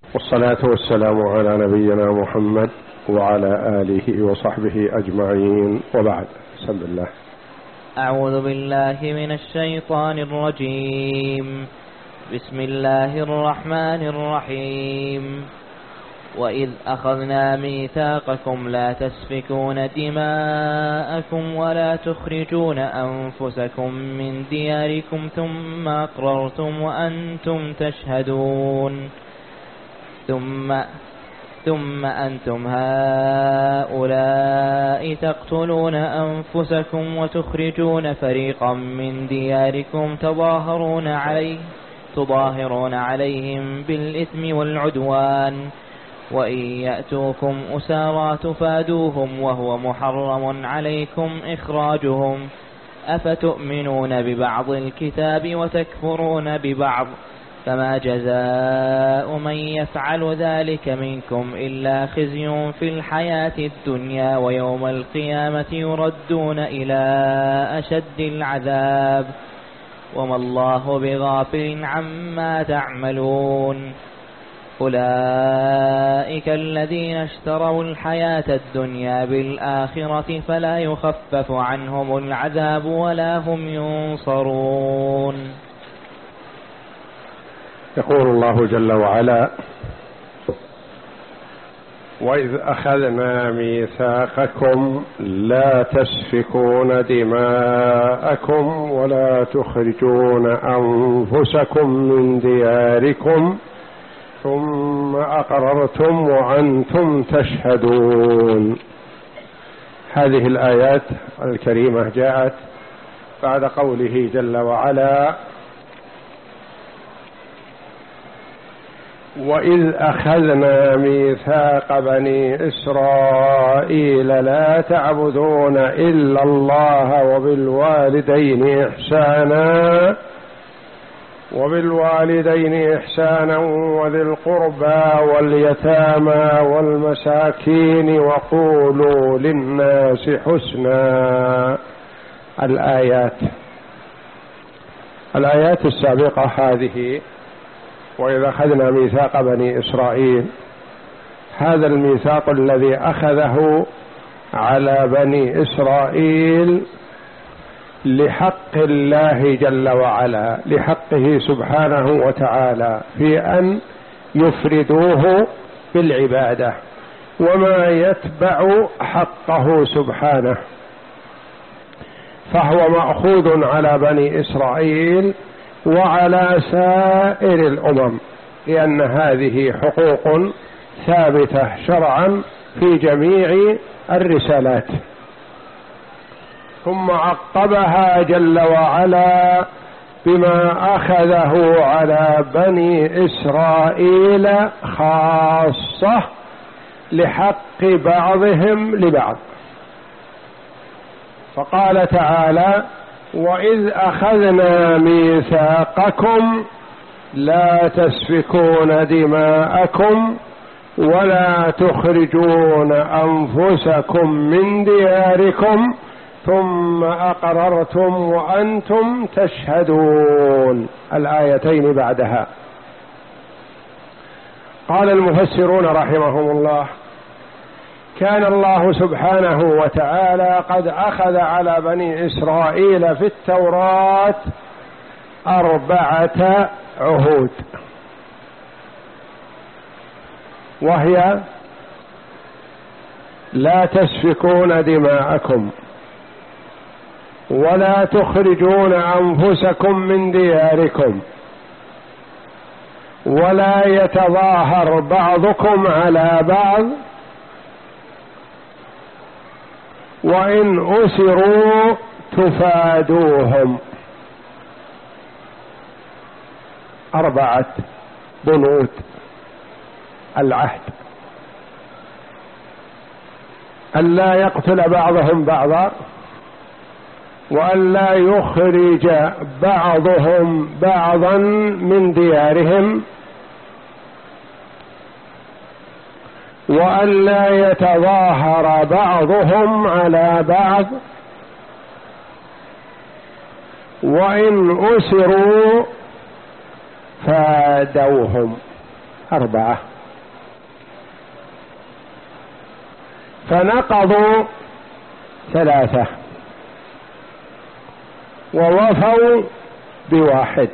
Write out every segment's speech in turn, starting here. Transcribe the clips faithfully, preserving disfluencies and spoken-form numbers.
والصلاة والسلام على نبينا محمد وعلى آله وصحبه أجمعين، وبعد. بسم الله. أعوذ بالله من الشيطان الرجيم. بسم الله الرحمن الرحيم. وإذ أخذنا ميثاقكم لا تسفكون دماءكم ولا تخرجون أنفسكم من دياركم ثم أقررتم وأنتم تشهدون ثم ثم أنتم هؤلاء تقتلون أنفسكم وتخرجون فريقا من دياركم تظاهرون عليه تظاهرون عليهم بالإثم والعدوان وإن يأتوكم أسارى تفادوهم وهو محرم عليكم إخراجهم أفتؤمنون ببعض الكتاب وتكفرون ببعض فما جزاء من يفعل ذلك منكم إلا خزي في الحياة الدنيا ويوم القيامة يردون إلى أشد العذاب وما الله بغافل عما تعملون. أولئك الذين اشتروا الحياة الدنيا بالآخرة فلا يخفف عنهم العذاب ولا هم ينصرون. يقول الله جل وعلا: وإذ أخذنا ميثاقكم لا تسفكون دماءكم ولا تخرجون أنفسكم من دياركم ثم أقررتم وأنتم تشهدون. هذه الآيات الكريمة جاءت بعد قوله جل وعلا: وإذ أخذنا ميثاق بني إسرائيل لا تعبدون إلا الله وبالوالدين إحسانا وبالوالدين إحسانا وذي القربى واليتامى والمساكين وقولوا للناس حسنا. الآيات الآيات السابقة هذه: وإذا أخذنا ميثاق بني إسرائيل، هذا الميثاق الذي أخذه على بني إسرائيل لحق الله جل وعلا، لحقه سبحانه وتعالى في أن يفردوه بالعبادة وما يتبع حقه سبحانه، فهو مأخوذ على بني إسرائيل وعلى سائر الأمم، لأن هذه حقوق ثابتة شرعا في جميع الرسالات. ثم عقبها جل وعلا بما أخذه على بني إسرائيل خاصة لحق بعضهم لبعض، فقال تعالى: وإذ أخذنا ميثاقكم لا تسفكون دماءكم ولا تخرجون أنفسكم من دياركم ثم أقررتم وأنتم تشهدون. الآيتين بعدها. قال المفسرون رحمهم الله: كان الله سبحانه وتعالى قد أخذ على بني إسرائيل في التوراة أربعة عهود، وهي: لا تسفكون دماءكم ولا تخرجون أنفسكم من دياركم ولا يتظاهر بعضكم على بعض وإن أسروا تفادوهم. أربعة بنود العهد: ألا يقتل بعضهم بعضا، وأن لا يخرج بعضهم بعضا من ديارهم، وأن لا يتظاهر بعضهم على بعض، وإن أسروا فادوهم. أربعة فنقضوا ثلاثة ووفوا بواحد.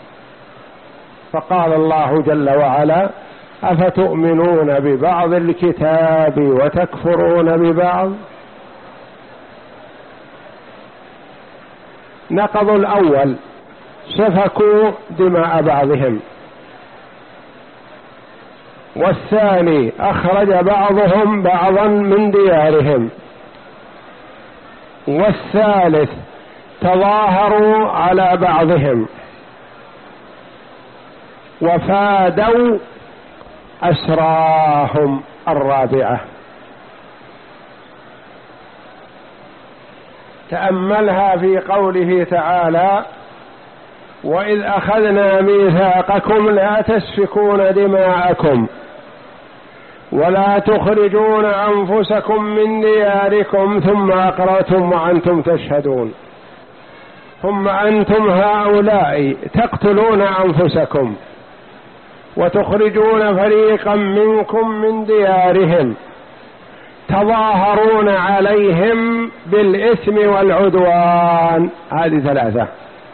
فقال الله جل وعلا: أفتؤمنون ببعض الكتاب وتكفرون ببعض. نقضوا الأول، سفكوا دماء بعضهم، والثاني أخرج بعضهم بعضا من ديارهم، والثالث تظاهروا على بعضهم، وفادوا أسراهم الرابعة. تأملها في قوله تعالى: وإذ أخذنا ميثاقكم لا تسفكون دماءكم ولا تخرجون أنفسكم من دياركم ثم أقررتم وأنتم تشهدون. ثم أنتم هؤلاء تقتلون أنفسكم وتخرجون فريقا منكم من ديارهم تظاهرون عليهم بالإثم والعدوان. هذه ثلاثة.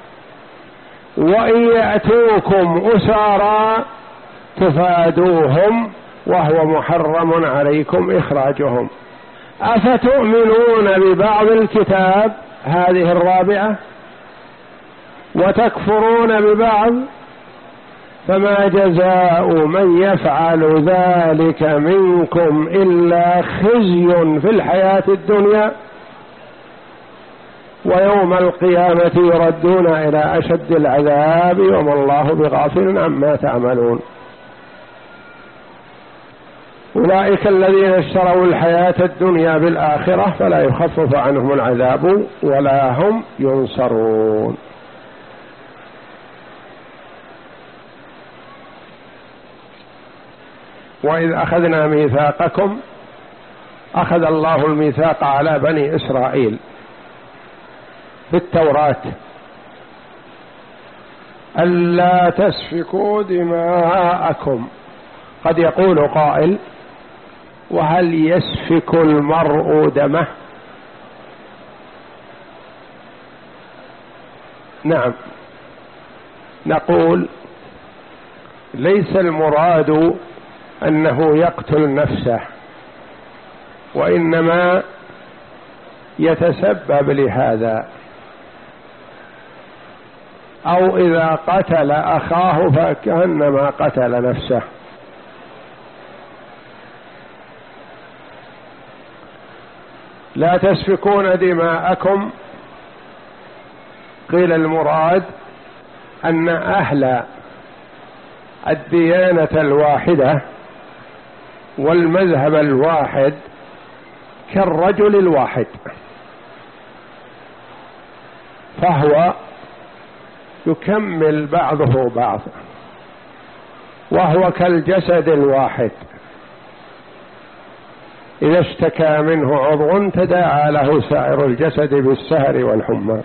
وإن يأتوكم أسارى تفادوهم وهو محرم عليكم إخراجهم. أفتؤمنون ببعض الكتاب، هذه الرابعة، وتكفرون ببعض، فما جزاء من يفعل ذلك منكم إلا خزي في الحياة الدنيا ويوم القيامة يردون إلى أشد العذاب وما الله بغافل عما تعملون. أولئك الذين اشتروا الحياة الدنيا بالآخرة فلا يخفف عنهم العذاب ولا هم ينصرون. وإذ أخذنا ميثاقكم، أخذ الله الميثاق على بني إسرائيل في التوراة ألا تسفكوا دماءكم. قد يقول قائل: وهل يسفك المرء دمه؟ نعم، نقول ليس المراد أنه يقتل نفسه، وإنما يتسبب لهذا، أو إذا قتل أخاه فكأنما قتل نفسه. لا تسفكون دماءكم، قيل المراد أن أهل الديانة الواحدة والمذهب الواحد كالرجل الواحد، فهو يكمل بعضه بعض، وهو كالجسد الواحد، إذا اشتكى منه عضو تداعى له سائر الجسد بالسهر والحمى،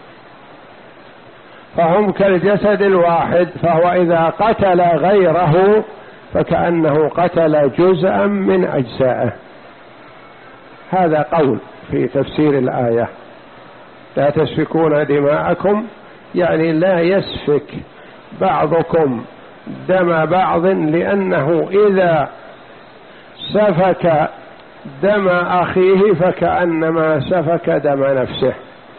فهم كالجسد الواحد. فهو إذا قتل غيره فكأنه قتل جزءا من أجزائه. هذا قول في تفسير الآية: لا تسفكون دماءكم، يعني لا يسفك بعضكم دم بعض، لأنه إذا سفك دم أخيه فكأنما سفك دم نفسه.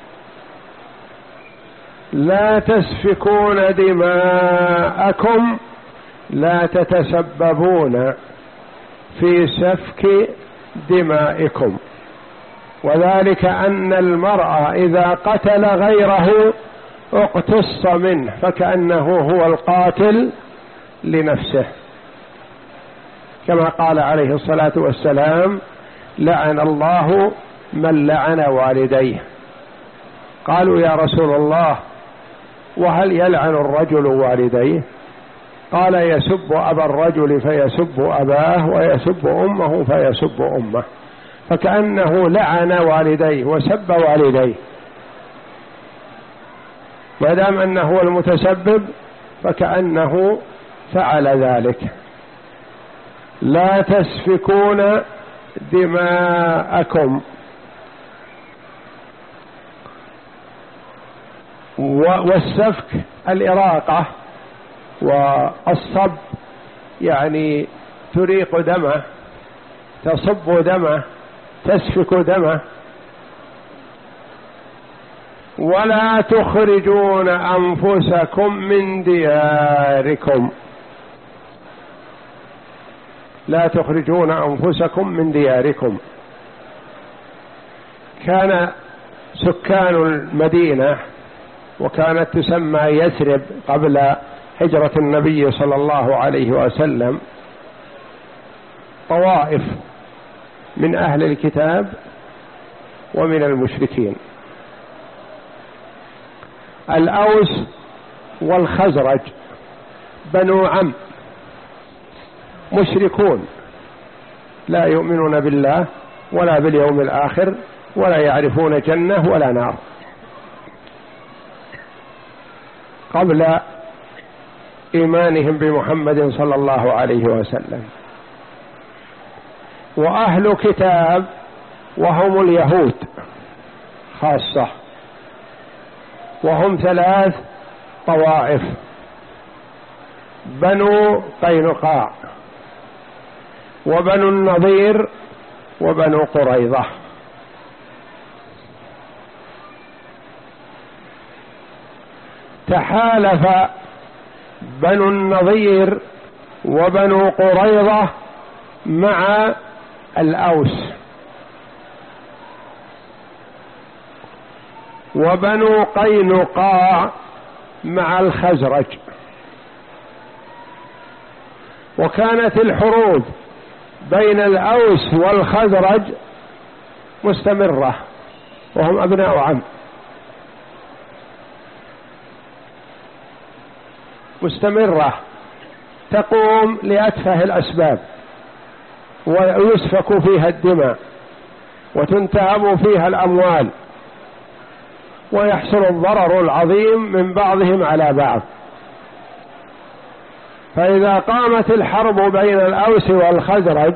لا تسفكون دماءكم، لا تتسببون في سفك دمائكم، وذلك أن المرء إذا قتل غيره اقتص منه فكأنه هو القاتل لنفسه، كما قال عليه الصلاة والسلام: لعن الله من لعن والديه. قالوا: يا رسول الله، وهل يلعن الرجل والديه؟ قال: يسب أبا الرجل فيسب أباه، ويسب أمه فيسب أمه، فكأنه لعن والديه وسب والديه، ما دام أنه هو المتسبب فكأنه فعل ذلك. لا تسفكون دماءكم والسفك الإراقة، والصب يعني تريق دمه، تصب دمه، تسفك دمه. ولا تخرجون أنفسكم من دياركم، لا تخرجون أنفسكم من دياركم. كان سكان المدينة، وكانت تسمى يثرب قبل هجرة النبي صلى الله عليه وسلم، طوائف من أهل الكتاب ومن المشركين. الأوس والخزرج بنو عم، مشركون لا يؤمنون بالله ولا باليوم الآخر ولا يعرفون جنة ولا نار، قبل إيمانهم بمحمد صلى الله عليه وسلم. وأهل كتاب وهم اليهود خاصة، وهم ثلاث طوائف: بنو قينقاع، وبنو النضير، وبنو قريظة. تحالف بنو النضير وبنو قريظة مع الأوس، وبنو قينقاع مع الخزرج. وكانت الحروب بين الأوس والخزرج مستمرة، وهم أبناء عم، مستمرة تقوم لأتفه الأسباب، ويسفك فيها الدماء، وتنتهب فيها الأموال، ويحصل الضرر العظيم من بعضهم على بعض. فإذا قامت الحرب بين الأوس والخزرج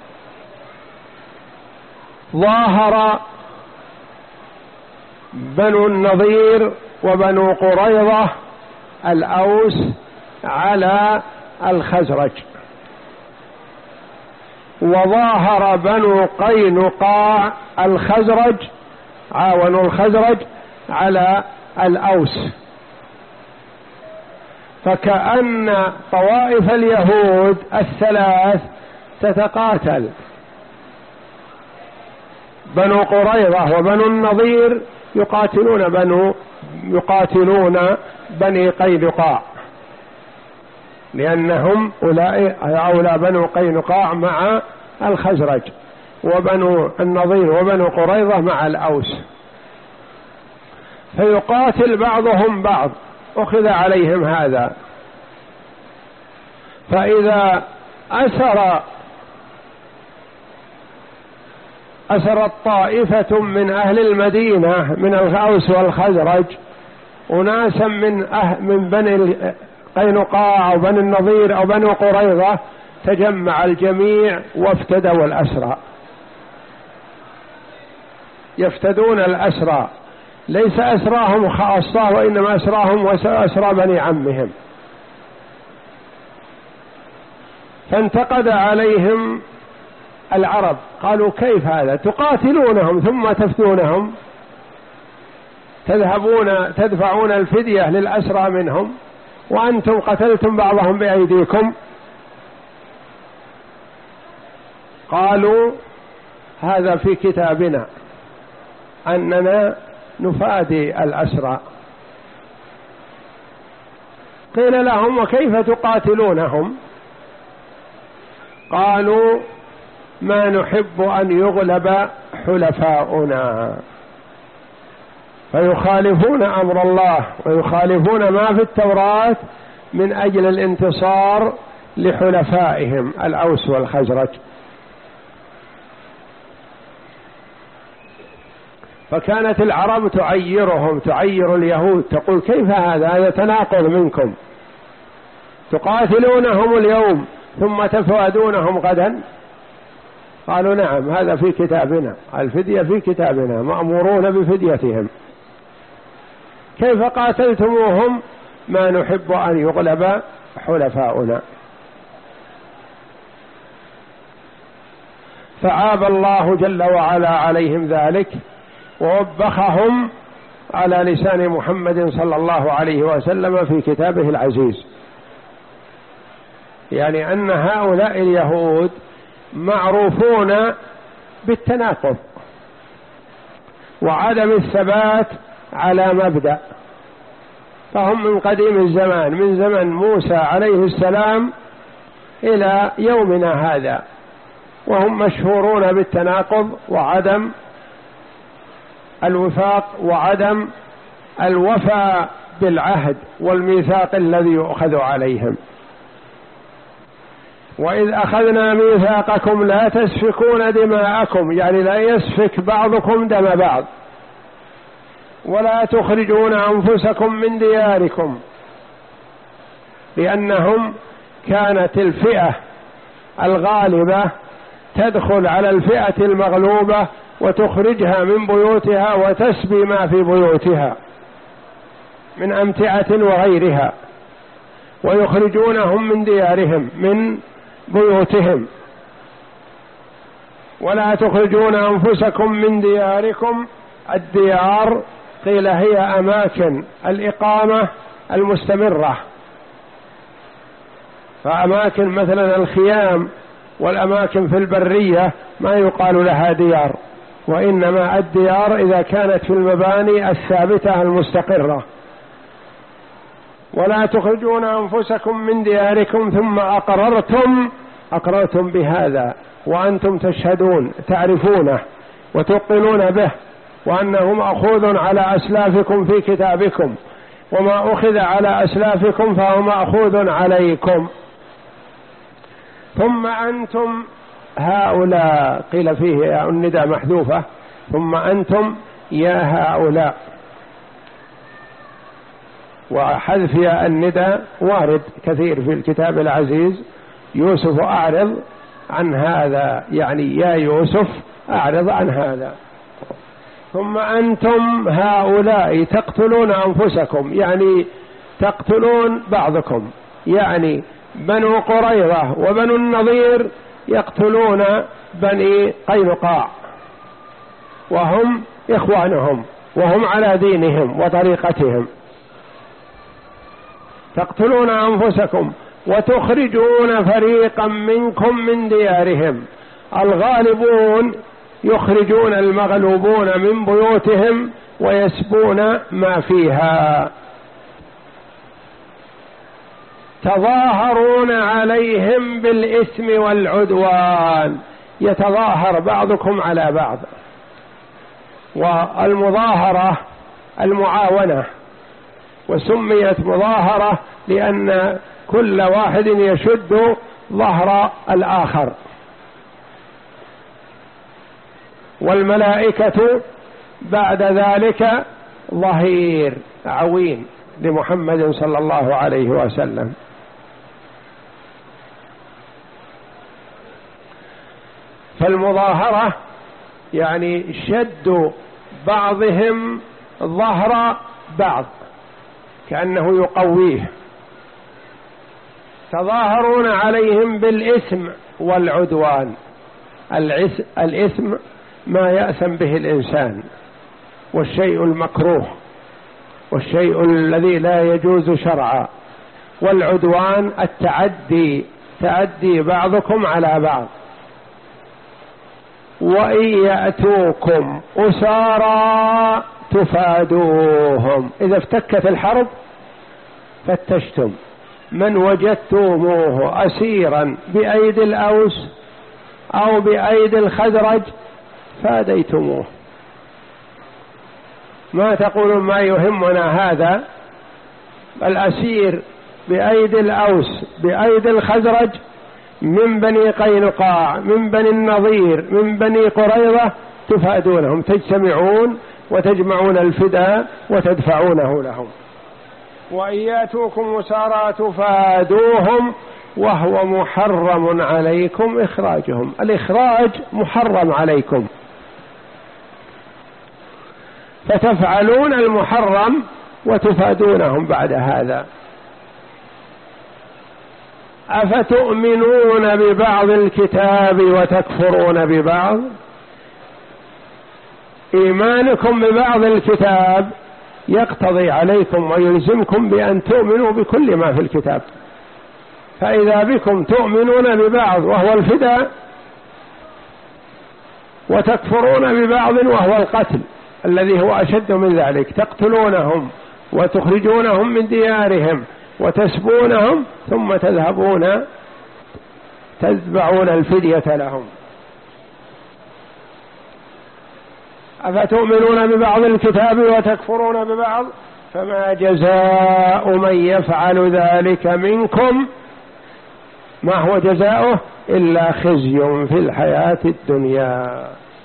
ظاهر بنو النضير وبنو قريظة الأوس على الخزرج، وظاهر بنو قينقاع الخزرج، عاونوا الخزرج على الأوس. فكأن طوائف اليهود الثلاث تتقاتل، بنو قريظة وبنو النضير يقاتلون بنو يقاتلون بني قينقاع، لأنهم أولى بنو قينقاع مع الخزرج، وبنو النضير وبنو قريظة مع الأوس. فيقاتل بعضهم بعض، أخذ عليهم هذا. فإذا أسر أسرت طائفة من أهل المدينة من الأوس والخزرج أناسا من أه من بني قينقاع أو بني النضير أو بني قريظة، تجمع الجميع وافتدوا الأسرى، يفتدون الأسرى، ليس أسراهم خاصة، وإنما أسراهم وأسرى بني عمهم. فانتقد عليهم العرب، قالوا: كيف هذا؟ تقاتلونهم ثم تفتونهم، تذهبون تدفعون الفدية للأسرى منهم، وأنتم قتلتم بعضهم بأيديكم. قالوا: هذا في كتابنا أننا نفادي الأسرى. قيل لهم: وكيف تقاتلونهم؟ قالوا: ما نحب أن يغلب حلفاؤنا، فيخالفون أمر الله ويخالفون ما في التوراة من أجل الانتصار لحلفائهم الأوس والخزرج. فكانت العرب تعيرهم، تعير اليهود، تقول: كيف هذا؟ هذا تناقض منكم، تقاتلونهم اليوم ثم تفادونهم غدا. قالوا نعم هذا في كتابنا، الفدية في كتابنا، مأمورون بفديتهم. كيف قاتلتموهم؟ ما نحب أن يغلب حلفاؤنا. فعاب الله جل وعلا عليهم ذلك، ووبخهم على لسان محمد صلى الله عليه وسلم في كتابه العزيز، يعني أن هؤلاء اليهود معروفون بالتناقض وعدم الثبات على مبدأ، فهم من قديم الزمان، من زمن موسى عليه السلام إلى يومنا هذا، وهم مشهورون بالتناقض وعدم الوفاق وعدم الوفاء بالعهد والميثاق الذي يؤخذ عليهم. وإذ أخذنا ميثاقكم لا تسفكون دماءكم، يعني لا يسفك بعضكم دم بعض، ولا تخرجون أنفسكم من دياركم، لأنهم كانت الفئة الغالبة تدخل على الفئة المغلوبة وتخرجها من بيوتها وتسبي ما في بيوتها من أمتعة وغيرها، ويخرجونهم من ديارهم من بيوتهم. ولا تخرجون أنفسكم من دياركم، الديار قيل هي أماكن الإقامة المستمرة، فأماكن مثلا الخيام والأماكن في البرية ما يقال لها ديار، وإنما الديار إذا كانت في المباني الثابتة المستقرة. ولا تخرجون أنفسكم من دياركم ثم أقررتم، أقررتم بهذا وأنتم تشهدون تعرفونه وتوقنون به، وأنه مأخوذ على أسلافكم في كتابكم، وما أخذ على أسلافكم فهو مأخوذ عليكم. ثم أنتم هؤلاء، قيل فيه النداء محذوفة، ثم أنتم يا هؤلاء، وحذف يا النداء وارد كثير في الكتاب العزيز. يوسف أعرض عن هذا، يعني يا يوسف أعرض عن هذا. ثم أنتم هؤلاء تقتلون أنفسكم، يعني تقتلون بعضكم، يعني بنو قريظة وبنو النضير يقتلون بني قينقاع وهم إخوانهم وهم على دينهم وطريقتهم. تقتلون أنفسكم وتخرجون فريقا منكم من ديارهم، الغالبون يخرجون المغلوبون من بيوتهم ويسبون ما فيها. تظاهرون عليهم بالإثم والعدوان، يتظاهر بعضكم على بعض، والمظاهرة المعاونة، وسميت مظاهرة لأن كل واحد يشد ظهر الآخر. والملائكة بعد ذلك ظهير عوين لمحمد صلى الله عليه وسلم. فالمظاهرة يعني شد بعضهم ظهر بعض كأنه يقويه. تظاهرون عليهم بالإثم والعدوان. الإثم ما يأثم به الإنسان، والشيء المكروه، والشيء الذي لا يجوز شرعا. والعدوان التعدي، تعدي بعضكم على بعض. وإن يأتوكم أسارى تفادوهم، إذا افتكت الحرب فتشتم من وجدتموه أسيرا بأيدي الأوس أو بأيدي الخزرج فاديتموه. ما تقولون ما يهمنا هذا، الأسير بأيدي الأوس بأيدي الخزرج من بني قينقاع من بني النضير من بني قريظة تفادونهم، تجتمعون وتجمعون الفداء وتدفعونه لهم. وإن يأتوكم أسارى تفادوهم وهو محرم عليكم إخراجهم. الإخراج محرم عليكم، فتفعلون المحرم وتفادونهم بعد هذا. أفتؤمنون ببعض الكتاب وتكفرون ببعض؟ إيمانكم ببعض الكتاب يقتضي عليكم ويلزمكم بأن تؤمنوا بكل ما في الكتاب، فإذا بكم تؤمنون ببعض وهو الفداء، وتكفرون ببعض وهو القتل الذي هو أشد من ذلك، تقتلونهم وتخرجونهم من ديارهم وتسبونهم ثم تذهبون تتبعون الفدية لهم. أفتؤمنون ببعض الكتاب وتكفرون ببعض؟ فما جزاء من يفعل ذلك منكم، ما هو جزاؤه؟ إلا خزي في الحياة الدنيا.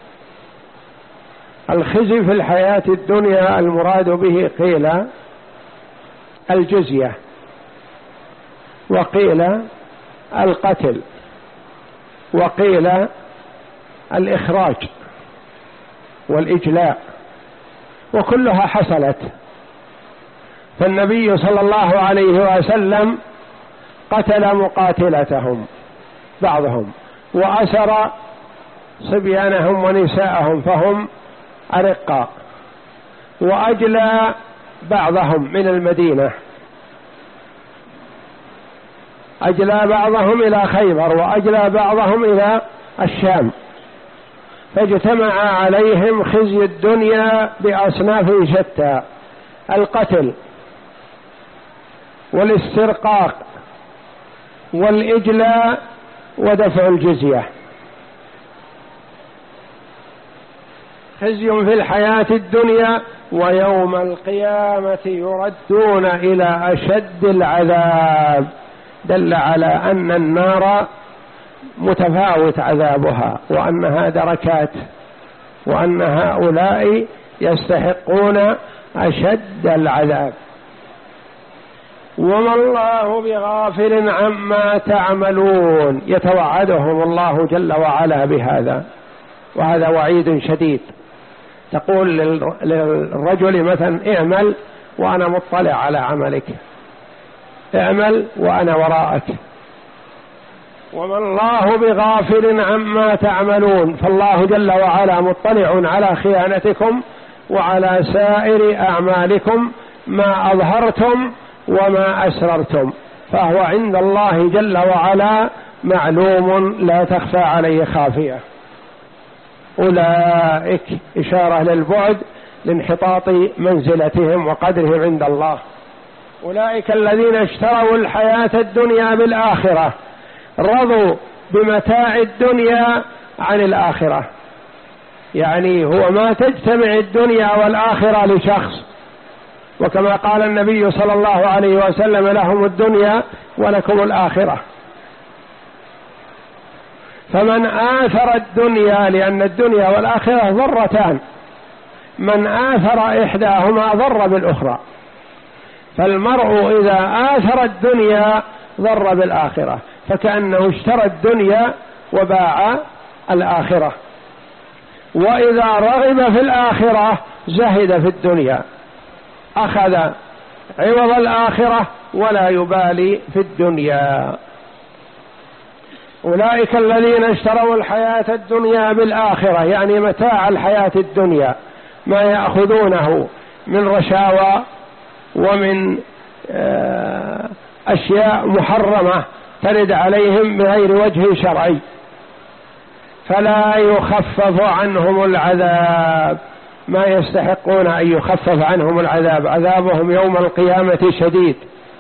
الخزي في الحياة الدنيا المراد به قيل الجزية، وقيل القتل، وقيل الإخراج والإجلاء، وكلها حصلت. فالنبي صلى الله عليه وسلم قتل مقاتلتهم بعضهم، وأسر صبيانهم ونساءهم فهم أرقاء، وأجلى بعضهم من المدينة، أجلى بعضهم إلى خيبر، وأجلى بعضهم إلى الشام، فاجتمع عليهم خزي الدنيا بأصناف شتى: القتل والاسترقاق والإجلاء ودفع الجزية. خزي في الحياة الدنيا، ويوم القيامة يردون إلى أشد العذاب، دل على أن النار متفاوت عذابها، وأنها دركات، وأن هؤلاء يستحقون أشد العذاب. وما الله بغافل عما تعملون، يتوعدهم الله جل وعلا بهذا، وهذا وعيد شديد. تقول للرجل مثلا: اعمل وأنا مطلع على عملك، اعمل وأنا وراءك. وما الله بغافل عما تعملون، فالله جل وعلا مطلع على خيانتكم وعلى سائر أعمالكم، ما أظهرتم وما أسررتم، فهو عند الله جل وعلا معلوم لا تخفى عليه خافية. أولئك إشارة للبعد لانحطاط منزلتهم وقدرهم عند الله. أولئك الذين اشتروا الحياة الدنيا بالآخرة، رضوا بمتاع الدنيا عن الآخرة. يعني هو ما تجتمع الدنيا والآخرة لشخص، وكما قال النبي صلى الله عليه وسلم: لهم الدنيا ولكم الآخرة. فمن آثر الدنيا، لأن الدنيا والآخرة ضرتان، من آثر إحداهما ضر بالأخرى، فالمرء إذا آثر الدنيا ضر بالآخرة، فكأنه اشترى الدنيا وباع الآخرة. وإذا رغب في الآخرة زهد في الدنيا، أخذ عوض الآخرة ولا يبالي في الدنيا. أولئك الذين اشتروا الحياة الدنيا بالآخرة، يعني متاع الحياة الدنيا، ما يأخذونه من رشاوى ومن أشياء محرمة ترد عليهم بغير وجه شرعي، فلا يخفف عنهم العذاب، ما يستحقون أن يخفف عنهم العذاب، عذابهم يوم القيامة شديد.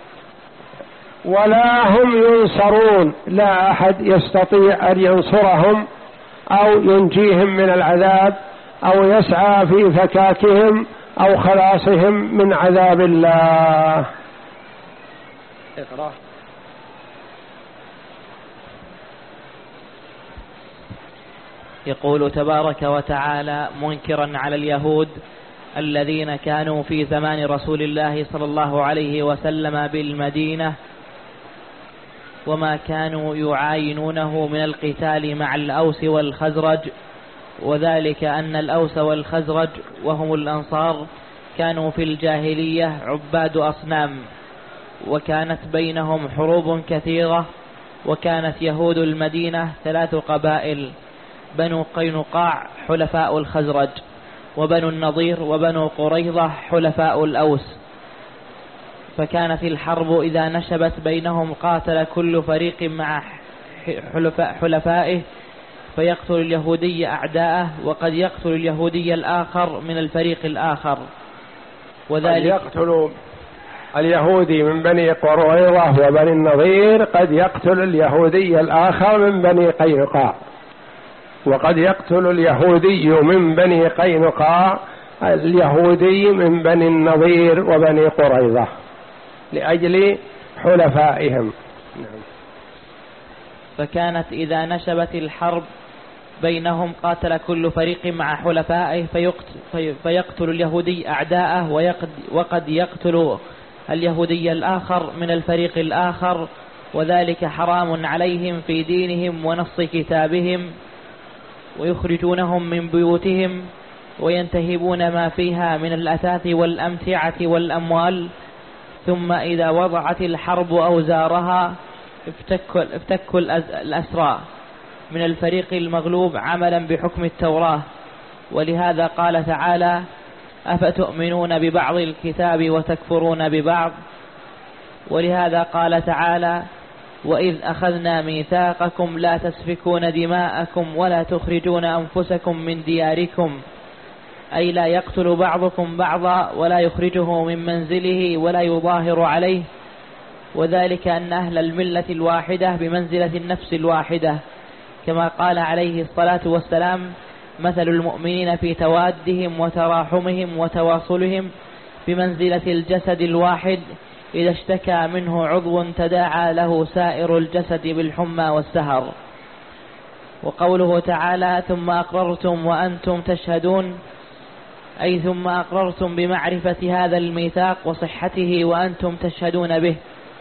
ولا هم ينصرون، لا أحد يستطيع أن ينصرهم أو ينجيهم من العذاب أو يسعى في فكاكهم أو خلاصهم من عذاب الله. اقرأ. يقول تبارك وتعالى منكرا على اليهود الذين كانوا في زمان رسول الله صلى الله عليه وسلم بالمدينة: وما كانوا يعاينونه من القتال مع الأوس والخزرج، وذلك أن الأوس والخزرج وهم الأنصار كانوا في الجاهلية عباد أصنام، وكانت بينهم حروب كثيرة، وكانت يهود المدينة ثلاث قبائل: بنو قينقاع حلفاء الخزرج، وبنو النضير وبنو قريظة حلفاء الأوس. فكانت الحرب إذا نشبت بينهم قاتل كل فريق مع حلفاء حلفائه، فيقتل اليهودي أعداءه، وقد يقتل اليهودي الآخر من الفريق الآخر. وذلك يقتل اليهودي من بني قريظة وبني النضير، قد يقتل اليهودي الآخر من بني قينقاع، وقد يقتل اليهودي من بني قينقاع اليهودي من بني النضير وبني قريظة لأجل حلفائهم. فكانت إذا نشبت الحرب بينهم قاتل كل فريق مع حلفائه، فيقتل, فيقتل اليهودي أعداءه، وقد يقتل اليهودي الآخر من الفريق الآخر، وذلك حرام عليهم في دينهم ونص كتابهم، ويخرجونهم من بيوتهم وينتهبون ما فيها من الأثاث والأمتعة والأموال. ثم إذا وضعت الحرب أوزارها افتكوا الأسرى من الفريق المغلوب عملا بحكم التوراة. ولهذا قال تعالى: أفتؤمنون ببعض الكتاب وتكفرون ببعض. ولهذا قال تعالى: وإذ أخذنا ميثاقكم لا تسفكون دماءكم ولا تخرجون أنفسكم من دياركم، أي لا يقتل بعضكم بعضا ولا يخرجه من منزله ولا يظاهر عليه، وذلك أن أهل الملة الواحدة بمنزلة النفس الواحدة، كما قال عليه الصلاة والسلام: مثل المؤمنين في توادهم وتراحمهم وتواصلهم بمنزلة الجسد الواحد، إذا اشتكى منه عضو تداعى له سائر الجسد بالحمى والسهر. وقوله تعالى: ثم أقررتم وأنتم تشهدون، أي ثم أقررتم بمعرفة هذا الميثاق وصحته وأنتم تشهدون به.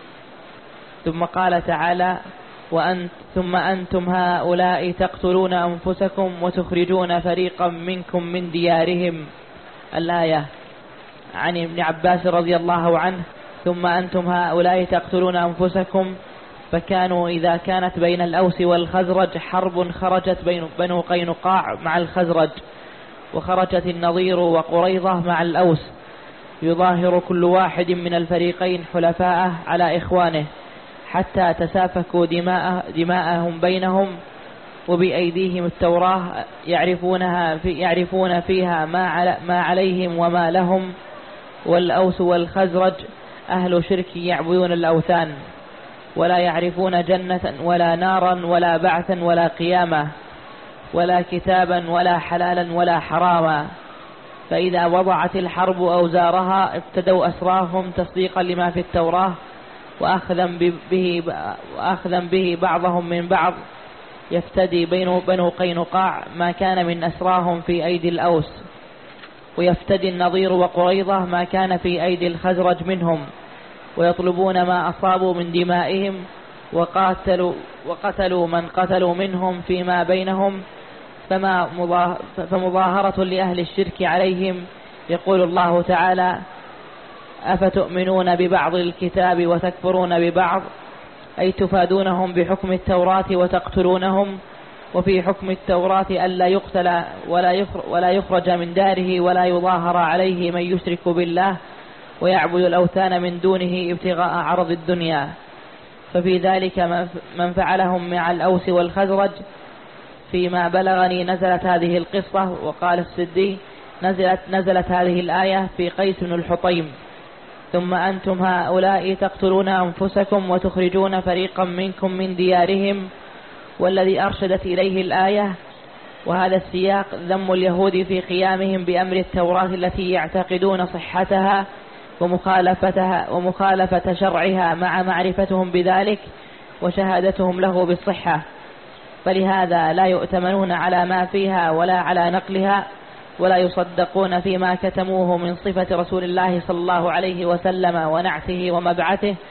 ثم قال تعالى: وأنت ثم أنتم هؤلاء تقتلون أنفسكم وتخرجون فريقا منكم من ديارهم، الآية. عن ابن عباس رضي الله عنه: ثم أنتم هؤلاء تقتلون أنفسكم، فكانوا إذا كانت بين الأوس والخزرج حرب خرجت بين بنو قينقاع مع الخزرج، وخرجت النضير وقريظة مع الأوس، يظاهر كل واحد من الفريقين حلفاءه على إخوانه، حتى تسافكوا دماء دماءهم بينهم، وبأيديهم التوراة يعرفونها في يعرفون فيها ما, على ما عليهم وما لهم. والأوس والخزرج أهل شرك يعبدون الأوثان، ولا يعرفون جنة ولا نارا ولا بعثا ولا قيامة ولا كتابا ولا حلالا ولا حراما. فإذا وضعت الحرب أوزارها ابتدوا أسراهم تصديقا لما في التوراة، وأخذا به, وأخذا به بعضهم من بعض، يفتدي بين بنو قينقاع ما كان من أسراهم في أيدي الأوس، ويفتدي النضير وقريظة ما كان في أيدي الخزرج منهم، ويطلبون ما أصابوا من دمائهم، وقاتلوا, وقتلوا من قتلوا منهم فيما بينهم. فما فمظاهرة لأهل الشرك عليهم. يقول الله تعالى: أفتؤمنون ببعض الكتاب وتكفرون ببعض، أي تفادونهم بحكم التوراة وتقتلونهم. وفي حكم التوراة ألا يقتل ولا يخرج من داره ولا يظاهر عليه من يشرك بالله ويعبد الأوثان من دونه ابتغاء عرض الدنيا. ففي ذلك من فعلهم مع الأوس والخزرج. فيما بلغني نزلت هذه القصة. وقال السدي: نزلت, نزلت هذه الآية في قيس بن الحطيم: ثم أنتم هؤلاء تقتلون أنفسكم وتخرجون فريقا منكم من ديارهم. والذي أرشدت إليه الآية وهذا السياق ذم اليهود في قيامهم بأمر التوراة التي يعتقدون صحتها ومخالفتها ومخالفة شرعها مع معرفتهم بذلك وشهادتهم له بالصحة، فلهذا لا يؤتمنون على ما فيها ولا على نقلها، ولا يصدقون فيما كتموه من صفة رسول الله صلى الله عليه وسلم ونعته ومبعثه،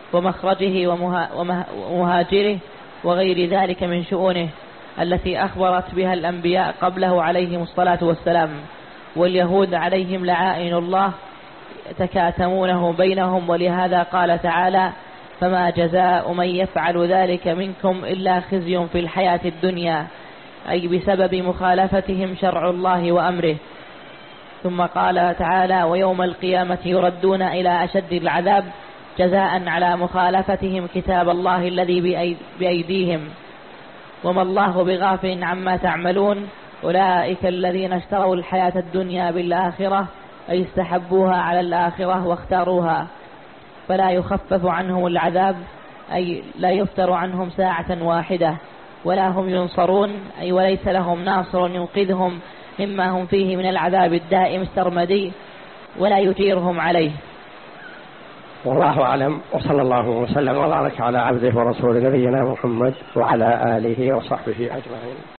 ومخرجه ومهاجره وغير ذلك من شؤونه التي أخبرت بها الأنبياء قبله عليهم الصلاة والسلام. واليهود عليهم لعائن الله تكاتمونه بينهم، ولهذا قال تعالى: فما جزاء من يفعل ذلك منكم إلا خزي في الحياة الدنيا، أي بسبب مخالفتهم شرع الله وأمره. ثم قال تعالى: ويوم القيامة يردون إلى أشد العذاب جزاء على مخالفتهم كتاب الله الذي بأيديهم، وما الله بغافل عما تعملون، أولئك الذين اشتروا الحياة الدنيا بالآخرة، أي استحبوها على الآخرة واختاروها، فلا يخفف عنهم العذاب، أي لا يفتر عنهم ساعة واحدة، ولا هم ينصرون، أي وليس لهم ناصر ينقذهم مما هم فيه من العذاب الدائم السرمدي ولا يجيرهم عليه. والله أعلم، وصلى الله وسلم وبارك على عبده ورسوله نبينا محمد وعلى آله وصحبه أجمعين.